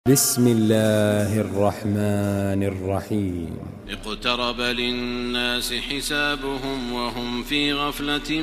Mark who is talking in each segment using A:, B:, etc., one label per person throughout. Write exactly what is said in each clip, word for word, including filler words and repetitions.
A: بسم الله الرحمن الرحيم.
B: اقترب للناس حسابهم وهم في غفلة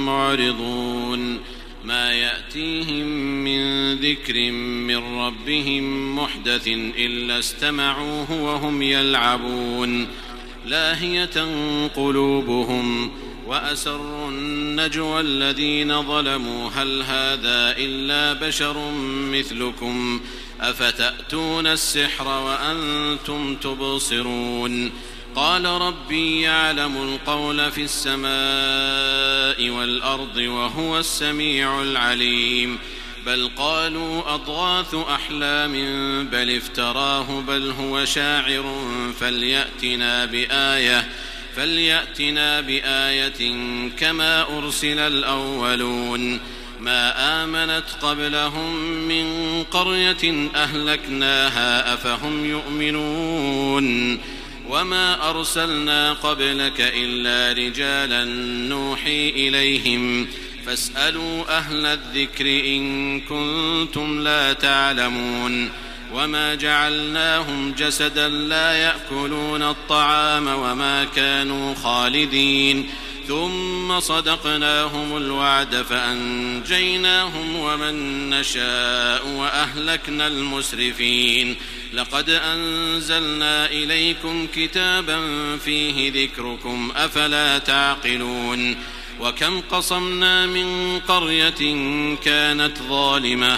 B: معرضون ما يأتيهم من ذكر من ربهم محدث إلا استمعوه وهم يلعبون لاهية قلوبهم وأسروا النجوى الذين ظلموا هل هذا إلا بشر مثلكم أفتأتون السحر وأنتم تبصرون قال ربي يعلم القول في السماء والأرض وهو السميع العليم بل قالوا أضغاث أحلام بل افتراه بل هو شاعر فليأتنا بآية فليأتنا بآية كما أرسل الأولون ما آمنت قبلهم من قرية أهلكناها أفهم يؤمنون وما أرسلنا قبلك إلا رجالا نوحي إليهم فاسألوا أهل الذكر إن كنتم لا تعلمون وما جعلناهم جسدا لا يأكلون الطعام وما كانوا خالدين ثم صدقناهم الوعد فأنجيناهم ومن نشاء وأهلكنا المسرفين لقد أنزلنا إليكم كتابا فيه ذكركم أفلا تعقلون وكم قصمنا من قرية كانت ظالمة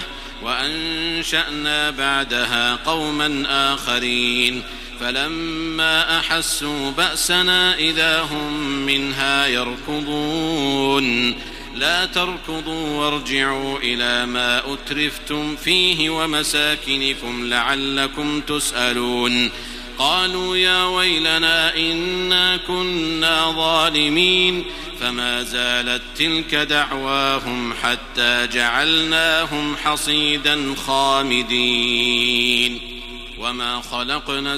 B: وأنشأنا بعدها قوما آخرين فلما أحسوا بأسنا إذا هم منها يركضون لا تركضوا وارجعوا إلى ما أترفتم فيه ومساكنكم لعلكم تسألون قالوا يا ويلنا إنا كنا ظالمين فما زالت تلك دعواهم حتى جعلناهم حصيدا خامدين وما خلقنا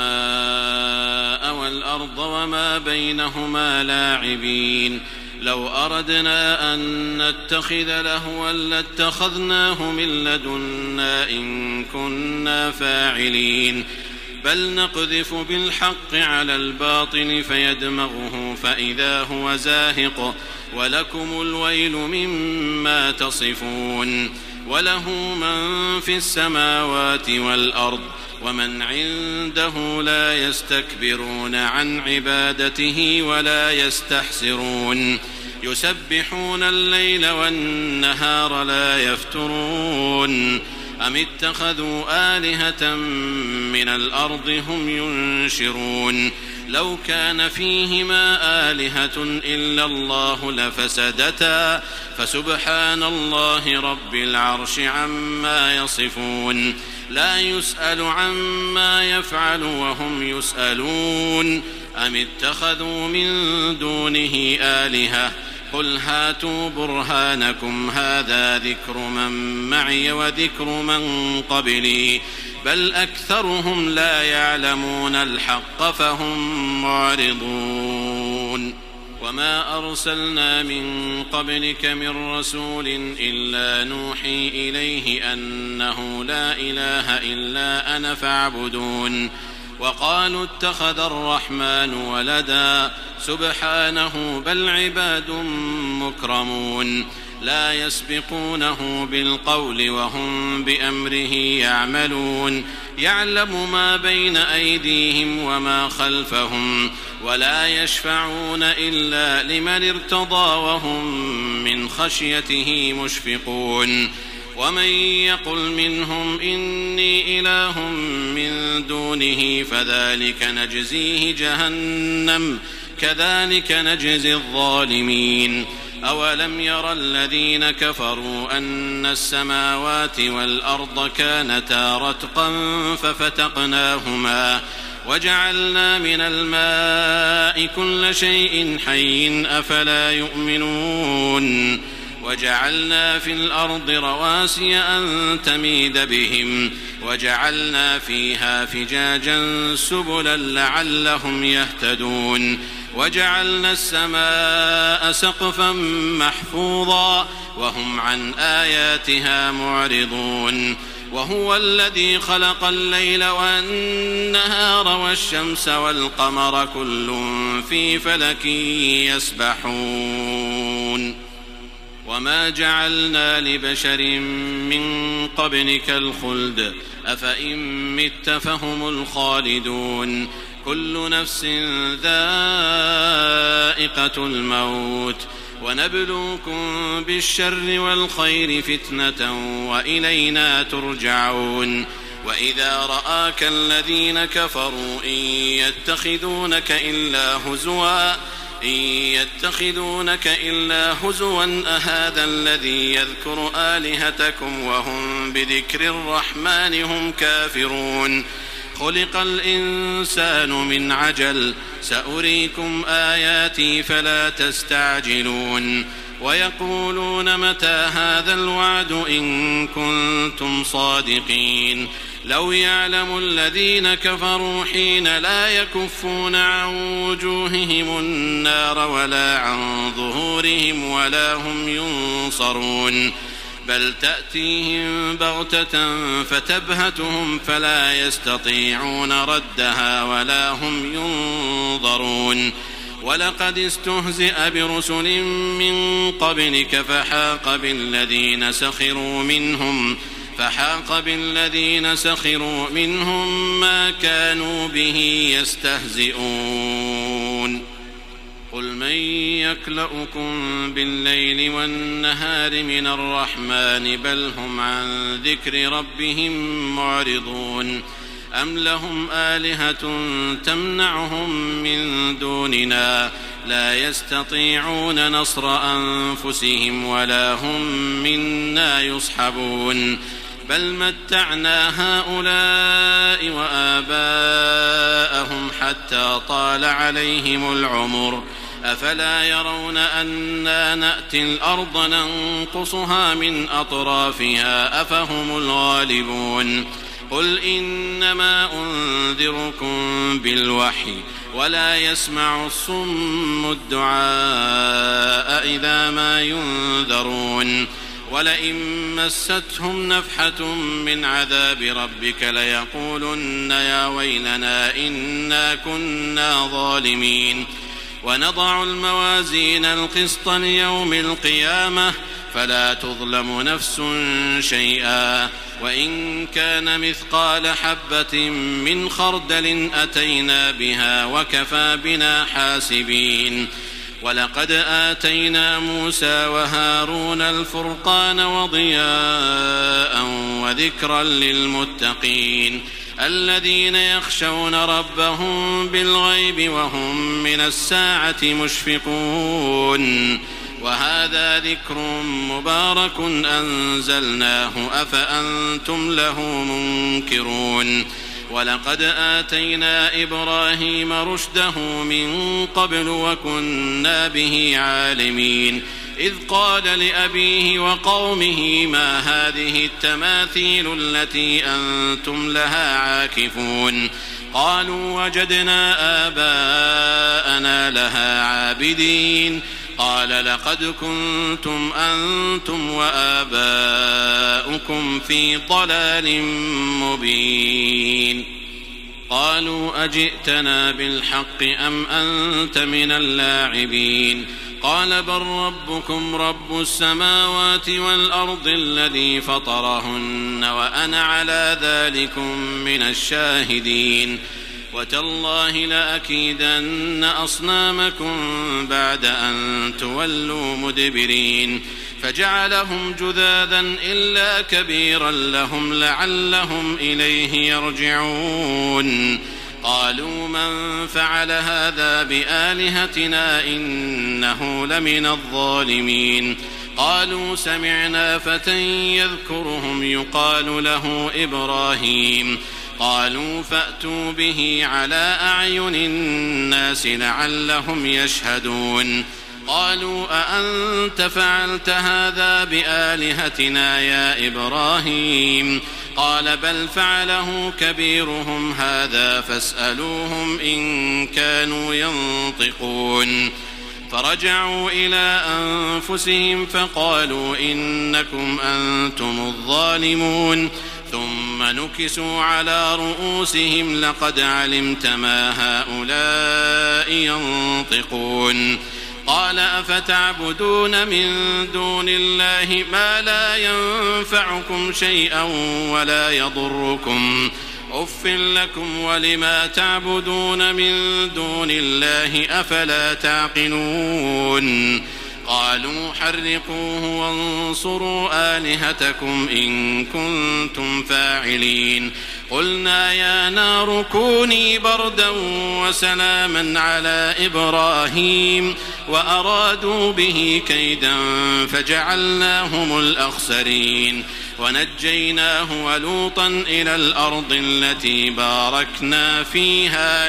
B: السماء والأرض وما بينهما لاعبين لو أردنا أن نتخذ لهوا لاتخذناه من لدنا إن كنا فاعلين بل نقذف بالحق على الباطل فيدمغه فإذا هو زاهق ولكم الويل مما تصفون وله من في السماوات والأرض ومن عنده لا يستكبرون عن عبادته ولا يستحسرون يسبحون الليل والنهار لا يفترون أم اتخذوا آلهة من الأرض هم ينشرون لو كان فيهما آلهة إلا الله لفسدتا فسبحان الله رب العرش عما يصفون لا يسأل عما يفعل وهم يسألون أم اتخذوا من دونه آلهة قل هاتوا برهانكم هذا ذكر من معي وذكر من قبلي بل أكثرهم لا يعلمون الحق فهم معرضون وما أرسلنا من قبلك من رسول إلا نوحي إليه أنه لا إله إلا أنا فاعبدون وقالوا اتخذ الرحمن ولدا سبحانه بل عباد مكرمون لا يسبقونه بالقول وهم بأمره يعملون يعلم ما بين أيديهم وما خلفهم ولا يشفعون إلا لمن ارتضى وهم من خشيته مشفقون ومن يقل منهم إني إله من دونه فذلك نجزيه جهنم كذلك نجزي الظالمين أولم ير الذين كفروا أن السماوات والأرض كانتا رتقا ففتقناهما وجعلنا من الماء كل شيء حي أفلا يؤمنون وجعلنا في الأرض رواسي أن تميد بهم وجعلنا فيها فجاجا سبلا لعلهم يهتدون وجعلنا السماء سقفا محفوظا وهم عن آياتها معرضون وهو الذي خلق الليل والنهار والشمس والقمر كل في فلك يسبحون وما جعلنا لبشر من قبلك الخلد أفإن مت فهم الخالدون كل نفس ذائقة الموت ونبلوكم بالشر والخير فتنة وإلينا ترجعون وإذا رآك الذين كفروا إن يتخذونك إلا هزوا إن يتخذونك إلا هزوا أهذا الذي يذكر آلهتكم وهم بذكر الرحمن هم كافرون خلق الإنسان من عجل سأريكم آياتي فلا تستعجلون ويقولون متى هذا الوعد إن كنتم صادقين لو يعلم الذين كفروا حين لا يكفون عن وجوههم النار ولا عن ظهورهم ولا هم ينصرون بل تأتيهم بغتة فتبهتهم فلا يستطيعون ردها ولا هم ينظرون ولقد استهزئ برسل من قبلك فحاق بالذين سخروا منهم فحاق بالذين سخروا منهم ما كانوا به يستهزئون قل من يكلؤكم بالليل والنهار من الرحمن بل هم عن ذكر ربهم معرضون أم لهم آلهة تمنعهم من دوننا لا يستطيعون نصر أنفسهم ولا هم منا يصحبون بل متعنا هؤلاء وآباءهم حتى طال عليهم العمر أفلا يرون أنا نأتي الأرض ننقصها من أطرافها أفهم الغالبون قل إنما أنذركم بالوحي ولا يسمع الصم الدعاء إذا ما ينذرون ولئن مستهم نفحة من عذاب ربك ليقولن يا ويلنا إنا كنا ظالمين ونضع الموازين القسط ليوم القيامة فلا تظلم نفس شيئا وإن كان مثقال حبة من خردل أتينا بها وكفى بنا حاسبين ولقد آتينا موسى وهارون الفرقان وضياء وذكرا للمتقين الذين يخشون ربهم بالغيب وهم من الساعة مشفقون وهذا ذكر مبارك أنزلناه أفأنتم له منكرون ولقد آتينا إبراهيم رشده من قبل وكنا به عالمين إذ قال لأبيه وقومه ما هذه التماثيل التي أنتم لها عاكفون قالوا وجدنا آباءنا لها عابدين قال لقد كنتم أنتم وآباؤكم في ضلال مبين قالوا أجئتنا بالحق أم أنت من اللاعبين قال بل ربكم رب السماوات والأرض الذي فطرهن وأنا على ذلكم من الشاهدين وتالله لأكيدن أصنامكم بعد أن تولوا مدبرين فجعلهم جذاذا إلا كبيرا لهم لعلهم إليه يرجعون قالوا من فعل هذا بآلهتنا إنه لمن الظالمين قالوا سمعنا فتى يذكرهم يقال له إبراهيم قالوا فأتوا به على أعين الناس لعلهم يشهدون قالوا أأنت فعلت هذا بآلهتنا يا إبراهيم قال بل فعله كبيرهم هذا فاسألوهم إن كانوا ينطقون فرجعوا إلى أنفسهم فقالوا إنكم أنتم الظالمون ثم نكسوا على رؤوسهم لقد علمت ما هؤلاء ينطقون قال أفتعبدون من دون الله ما لا ينفعكم شيئا ولا يضركم أف لكم ولما تعبدون من دون الله أفلا تعقلون قالوا حرقوه وانصروا آلهتكم إن كنتم فاعلين قلنا يا نار كوني بردا وسلاما على إبراهيم وأرادوا به كيدا فجعلناهم الأخسرين ونجيناه ولوطا إلى الأرض التي باركنا فيها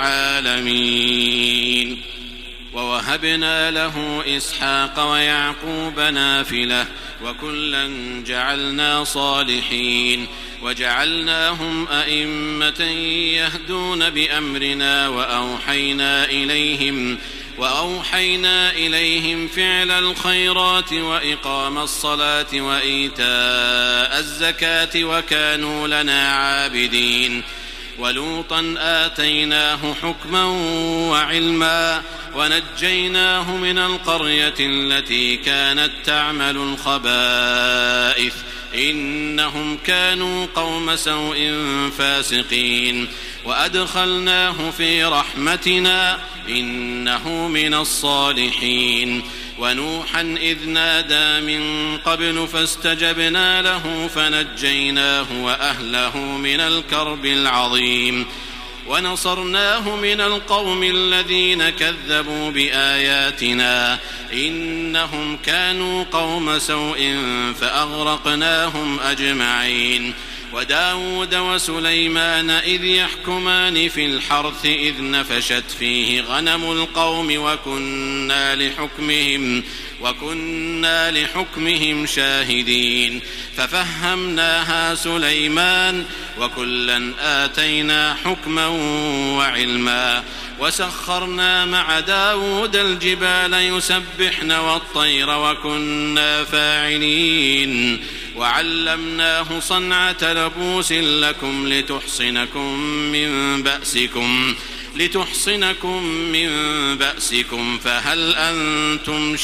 B: للعالمين ووهبنا له إسحاق ويعقوب نافلة وكلا جعلنا صالحين وجعلناهم أئمة يهدون بأمرنا وأوحينا إليهم وأوحينا إليهم فعل الخيرات وإقام الصلاة وإيتاء الزكاة وكانوا لنا عابدين ولوطا آتيناه حكما وعلما ونجيناه من القرية التي كانت تعمل الخبائث إنهم كانوا قوم سوء فاسقين وأدخلناه في رحمتنا إنه من الصالحين ونوحا إذ نادى من قبل فاستجبنا له فنجيناه وأهله من الكرب العظيم ونصرناه من القوم الذين كذبوا بآياتنا إنهم كانوا قوم سوء فأغرقناهم أجمعين وداود وسليمان إذ يحكمان في الحرث إذ نفشت فيه غنم القوم وكنا لحكمهم وكنا لحكمهم شاهدين ففهمناها سليمان وكلا آتينا حكما وعلما وسخرنا مع داود الجبال يسبحن والطير وكنا فاعلين وعلمناه صنعة لبوس لكم لتحصنكم من بأسكم لتحصنكم من بأسكم فهل أنتم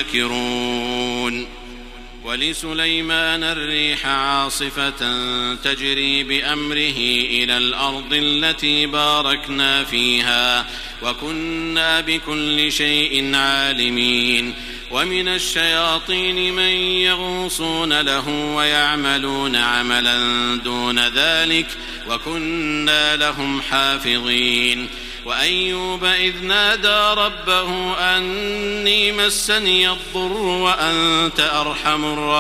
B: شاكرون ولسليمان الريح عاصفة تجري بأمره إلى الأرض التي باركنا فيها وكنا بكل شيء عالمين ومن الشياطين من يغوصون له ويعملون عملا دون ذلك وكنا لهم حافظين وأيوب إذ نادى ربه أني مسني الضر وأنت أرحم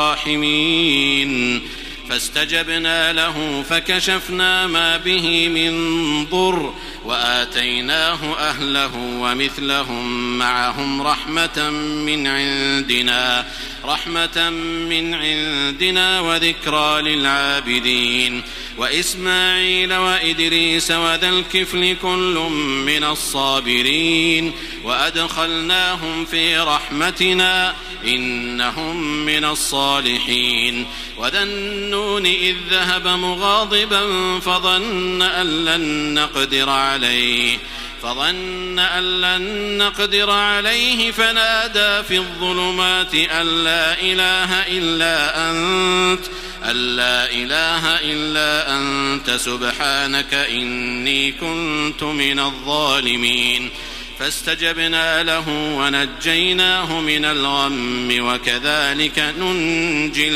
B: الراحمين فاستجبنا له فكشفنا ما به من ضر وآتيناه أهله ومثلهم معهم رحمة من عندنا رحمة من عندنا وذكرى للعابدين وإسماعيل وإدريس وذا الكفل كل من الصابرين وأدخلناهم في رحمتنا إنهم من الصالحين وذا النون إذ ذهب مغاضبا فظن أن لن نقدر عليه فظن أن لن نقدر عليه فنادى في الظلمات أن لا إله إلا أنت أن لا إله إلا أنت سبحانك إني كنت من الظالمين فاستجبنا له ونجيناه من الغم وكذلك ننجي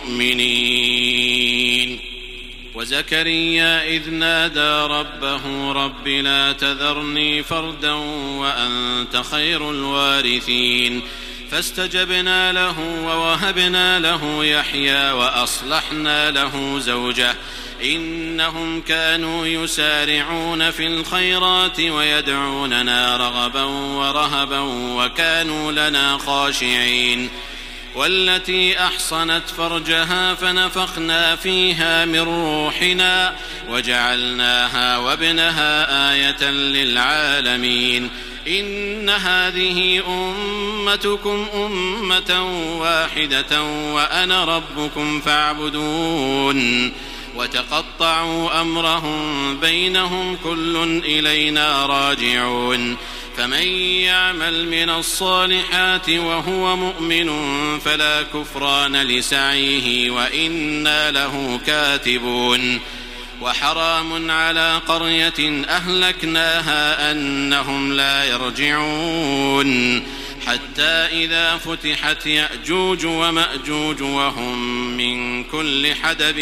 B: المؤمنين وزكريا إذ نادى ربه رب لا تذرني فردا وأنت خير الوارثين فاستجبنا له ووهبنا له يحيى وأصلحنا له زوجه إنهم كانوا يسارعون في الخيرات ويدعوننا رغبا ورهبا وكانوا لنا خاشعين والتي أحصنت فرجها فنفخنا فيها من روحنا وجعلناها وابنها آية للعالمين إن هذه أمتكم أمة واحدة وأنا ربكم فاعبدون وتقطعوا أمرهم بينهم كل إلينا راجعون فمن يعمل من الصالحات وهو مؤمن فلا كفران لسعيه وإنا له كاتبون وحرام على قرية أهلكناها أنهم لا يرجعون حتى إذا فتحت يأجوج ومأجوج وهم من كل حدب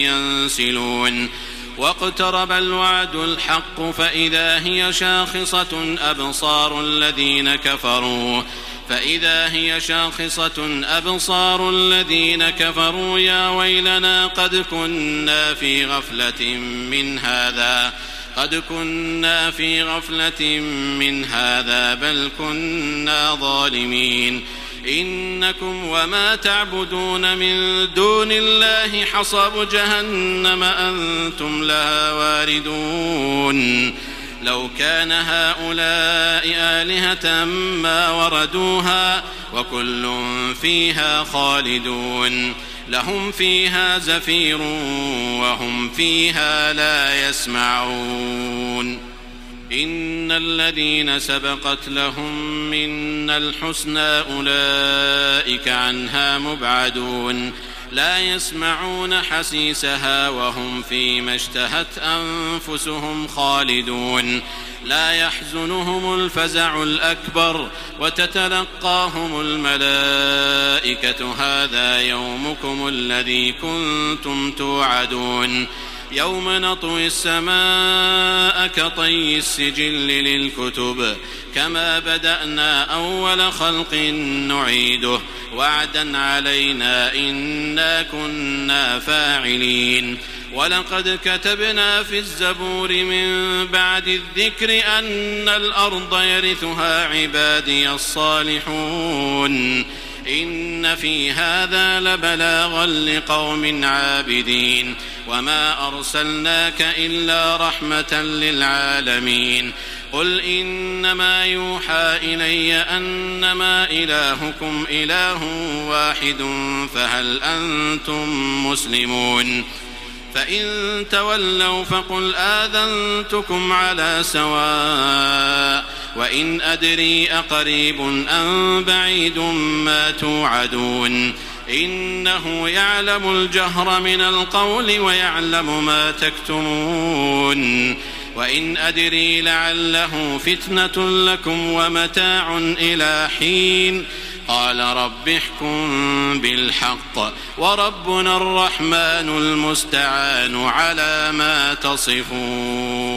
B: ينسلون واقترب الوعد الحق فإذا هي شاخصة أبصار الذين كفروا فإذا هي شاخصة أبصار الذين كفروا يا ويلنا قد كنا في غفلة من هذا قد كنا في غفلة من هذا بل كنا ظالمين إنكم وما تعبدون من دون الله حصب جهنم أنتم لها واردون لو كان هؤلاء آلهة ما وردوها وكل فيها خالدون لهم فيها زفير وهم فيها لا يسمعون إن الذين سبقت لهم منا الحسنى أولئك عنها مبعدون لا يسمعون حسيسها وهم فيما اشتهت أنفسهم خالدون لا يحزنهم الفزع الأكبر وتتلقاهم الملائكة هذا يومكم الذي كنتم توعدون يوم نطوي السماء كطي السجل للكتب كما بدأنا أول خلق نعيده وعدا علينا إنا كنا فاعلين ولقد كتبنا في الزبور من بعد الذكر أن الأرض يرثها عبادي الصالحون إن في هذا لبلاغا لقوم عابدين وما أرسلناك إلا رحمة للعالمين قل إنما يوحى إلي أنما إلهكم إله واحد فهل أنتم مسلمون فإن تولوا فقل آذنتكم على سواء وإن أدري أقريب أم بعيد ما توعدون إنه يعلم الجهر من القول ويعلم ما تكتمون وإن أدري لعله فتنة لكم ومتاع إلى حين قال رب احكم بالحق وربنا الرحمن المستعان على ما تصفون.